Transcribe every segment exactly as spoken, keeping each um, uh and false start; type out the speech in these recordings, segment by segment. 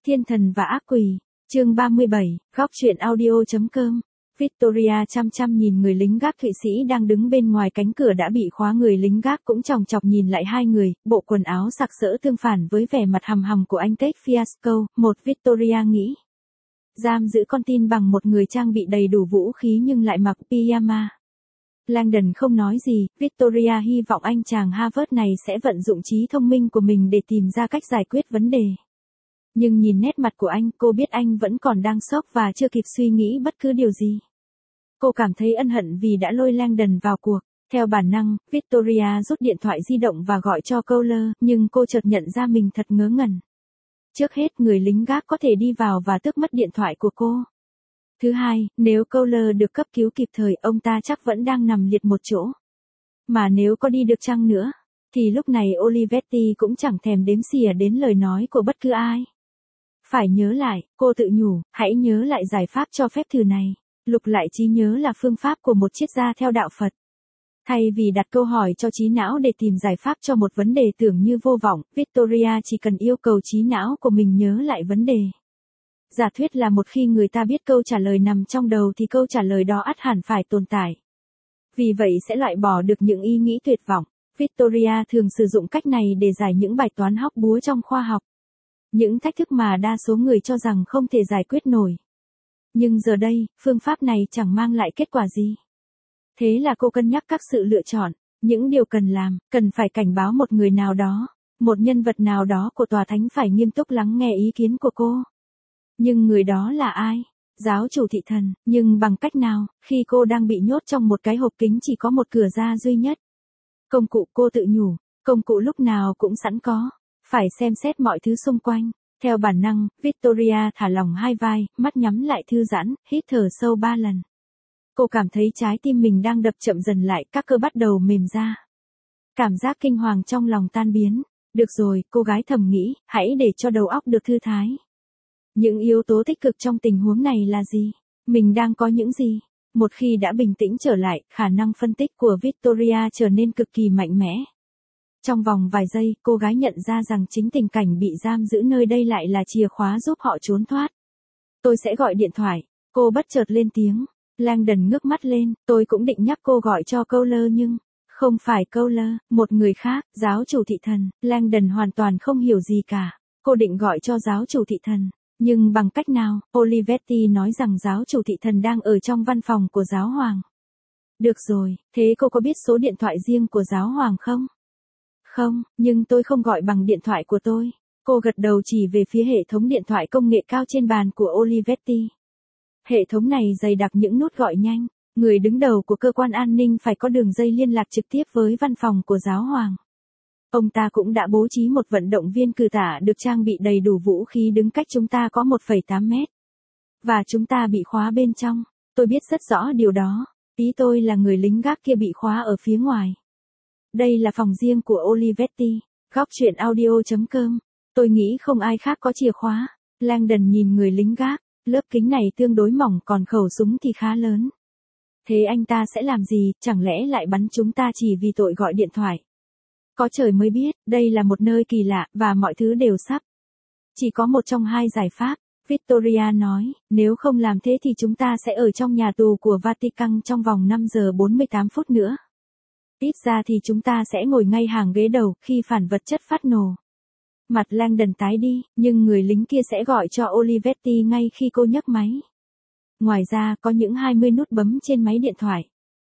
Thiên thần và ác quỷ, chương ba mươi bảy, góc truyện audio chấm com. Victoria chăm chăm nhìn người lính gác Thụy Sĩ đang đứng bên ngoài cánh cửa đã bị khóa, người lính gác cũng chòng chọc nhìn lại hai người, bộ quần áo sặc sỡ tương phản với vẻ mặt hầm hầm của anh Ted Fiasco. Một Victoria nghĩ, giam giữ con tin bằng một người trang bị đầy đủ vũ khí nhưng lại mặc pyjama. Langdon không nói gì, Victoria hy vọng anh chàng Harvard này sẽ vận dụng trí thông minh của mình để tìm ra cách giải quyết vấn đề. Nhưng nhìn nét mặt của anh, cô biết anh vẫn còn đang sốc và chưa kịp suy nghĩ bất cứ điều gì. Cô cảm thấy ân hận vì đã lôi Langdon vào cuộc. Theo bản năng, Victoria rút điện thoại di động và gọi cho Kohler, nhưng cô chợt nhận ra mình thật ngớ ngẩn. Trước hết, người lính gác có thể đi vào và tước mất điện thoại của cô. Thứ hai, nếu Kohler được cấp cứu kịp thời, ông ta chắc vẫn đang nằm liệt một chỗ. Mà nếu có đi được chăng nữa, thì lúc này Olivetti cũng chẳng thèm đếm xỉa đến lời nói của bất cứ ai. Phải nhớ lại, cô tự nhủ, hãy nhớ lại giải pháp cho phép thử này. Lục lại trí nhớ là phương pháp của một triết gia theo đạo Phật. Thay vì đặt câu hỏi cho trí não để tìm giải pháp cho một vấn đề tưởng như vô vọng, Victoria chỉ cần yêu cầu trí não của mình nhớ lại vấn đề. Giả thuyết là một khi người ta biết câu trả lời nằm trong đầu thì câu trả lời đó ắt hẳn phải tồn tại. Vì vậy sẽ loại bỏ được những ý nghĩ tuyệt vọng. Victoria thường sử dụng cách này để giải những bài toán hóc búa trong khoa học. Những thách thức mà đa số người cho rằng không thể giải quyết nổi. Nhưng giờ đây, phương pháp này chẳng mang lại kết quả gì. Thế là cô cân nhắc các sự lựa chọn, những điều cần làm, cần phải cảnh báo một người nào đó, một nhân vật nào đó của tòa thánh phải nghiêm túc lắng nghe ý kiến của cô. Nhưng người đó là ai? Giáo chủ thị thần, nhưng bằng cách nào, khi cô đang bị nhốt trong một cái hộp kính chỉ có một cửa ra duy nhất? Công cụ, cô tự nhủ, công cụ lúc nào cũng sẵn có, phải xem xét mọi thứ xung quanh. Theo bản năng, Victoria thả lỏng hai vai, mắt nhắm lại thư giãn, hít thở sâu ba lần. Cô cảm thấy trái tim mình đang đập chậm dần lại, các cơ bắt đầu mềm ra. Cảm giác kinh hoàng trong lòng tan biến. Được rồi, cô gái thầm nghĩ, hãy để cho đầu óc được thư thái. Những yếu tố tích cực trong tình huống này là gì? Mình đang có những gì? Một khi đã bình tĩnh trở lại, khả năng phân tích của Victoria trở nên cực kỳ mạnh mẽ. Trong vòng vài giây, cô gái nhận ra rằng chính tình cảnh bị giam giữ nơi đây lại là chìa khóa giúp họ trốn thoát. Tôi sẽ gọi điện thoại. Cô bất chợt lên tiếng. Langdon ngước mắt lên, tôi cũng định nhắc cô gọi cho Kohler nhưng... Không phải Kohler, một người khác, giáo chủ thị thần. Langdon hoàn toàn không hiểu gì cả. Cô định gọi cho giáo chủ thị thần. Nhưng bằng cách nào? Olivetti nói rằng giáo chủ thị thần đang ở trong văn phòng của giáo hoàng. Được rồi, thế cô có biết số điện thoại riêng của giáo hoàng không? Không, nhưng tôi không gọi bằng điện thoại của tôi. Cô gật đầu chỉ về phía hệ thống điện thoại công nghệ cao trên bàn của Olivetti. Hệ thống này dày đặc những nút gọi nhanh. Người đứng đầu của cơ quan an ninh phải có đường dây liên lạc trực tiếp với văn phòng của giáo hoàng. Ông ta cũng đã bố trí một vận động viên cử tả được trang bị đầy đủ vũ khí đứng cách chúng ta có một phẩy tám mét. Và chúng ta bị khóa bên trong. Tôi biết rất rõ điều đó. Ý tôi là người lính gác kia bị khóa ở phía ngoài. Đây là phòng riêng của Olivetti. Góc truyện audio chấm com. Tôi nghĩ không ai khác có chìa khóa. Langdon nhìn người lính gác. Lớp kính này tương đối mỏng còn khẩu súng thì khá lớn. Thế anh ta sẽ làm gì, chẳng lẽ lại bắn chúng ta chỉ vì tội gọi điện thoại? Có trời mới biết, đây là một nơi kỳ lạ, và mọi thứ đều sắp. Chỉ có một trong hai giải pháp, Victoria nói, nếu không làm thế thì chúng ta sẽ ở trong nhà tù của Vatican trong vòng năm giờ bốn mươi tám phút nữa. Ít ra thì chúng ta sẽ ngồi ngay hàng ghế đầu khi phản vật chất phát nổ. Mặt Langdon tái đi, nhưng người lính kia sẽ gọi cho Olivetti ngay khi cô nhấc máy. Ngoài ra, có những hai mươi nút bấm trên máy điện thoại.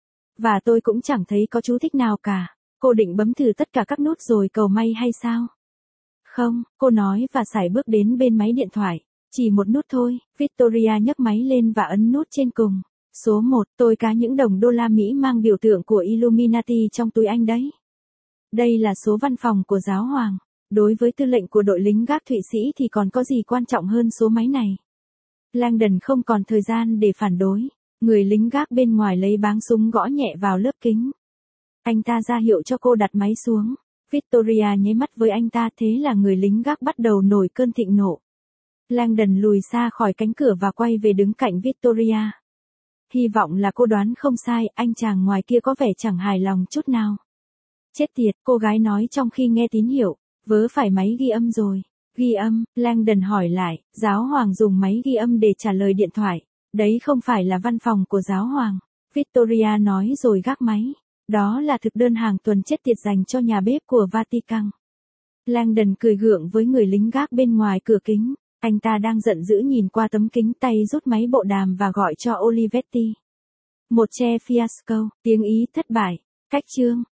Và tôi cũng chẳng thấy có chú thích nào cả. Cô định bấm thử tất cả các nút rồi cầu may hay sao? Không, cô nói và sải bước đến bên máy điện thoại. Chỉ một nút thôi. Victoria nhấc máy lên và ấn nút trên cùng. Số một, tôi cá những đồng đô la Mỹ mang biểu tượng của Illuminati trong túi anh đấy. Đây là số văn phòng của giáo hoàng. Đối với tư lệnh của đội lính gác Thụy Sĩ thì còn có gì quan trọng hơn số máy này? Langdon không còn thời gian để phản đối. Người lính gác bên ngoài lấy báng súng gõ nhẹ vào lớp kính. Anh ta ra hiệu cho cô đặt máy xuống. Victoria nháy mắt với anh ta, thế là người lính gác bắt đầu nổi cơn thịnh nộ. Langdon lùi xa khỏi cánh cửa và quay về đứng cạnh Victoria. Hy vọng là cô đoán không sai, anh chàng ngoài kia có vẻ chẳng hài lòng chút nào. Chết tiệt, cô gái nói trong khi nghe tín hiệu, vớ phải máy ghi âm rồi. Ghi âm, Langdon hỏi lại, giáo hoàng dùng máy ghi âm để trả lời điện thoại. Đấy không phải là văn phòng của giáo hoàng. Victoria nói rồi gác máy. Đó là thực đơn hàng tuần chết tiệt dành cho nhà bếp của Vatican. Langdon cười gượng với người lính gác bên ngoài cửa kính. Anh ta đang giận dữ nhìn qua tấm kính, tay rút máy bộ đàm và gọi cho Olivetti. Một che fiasco, tiếng Ý thất bại. Cách chương.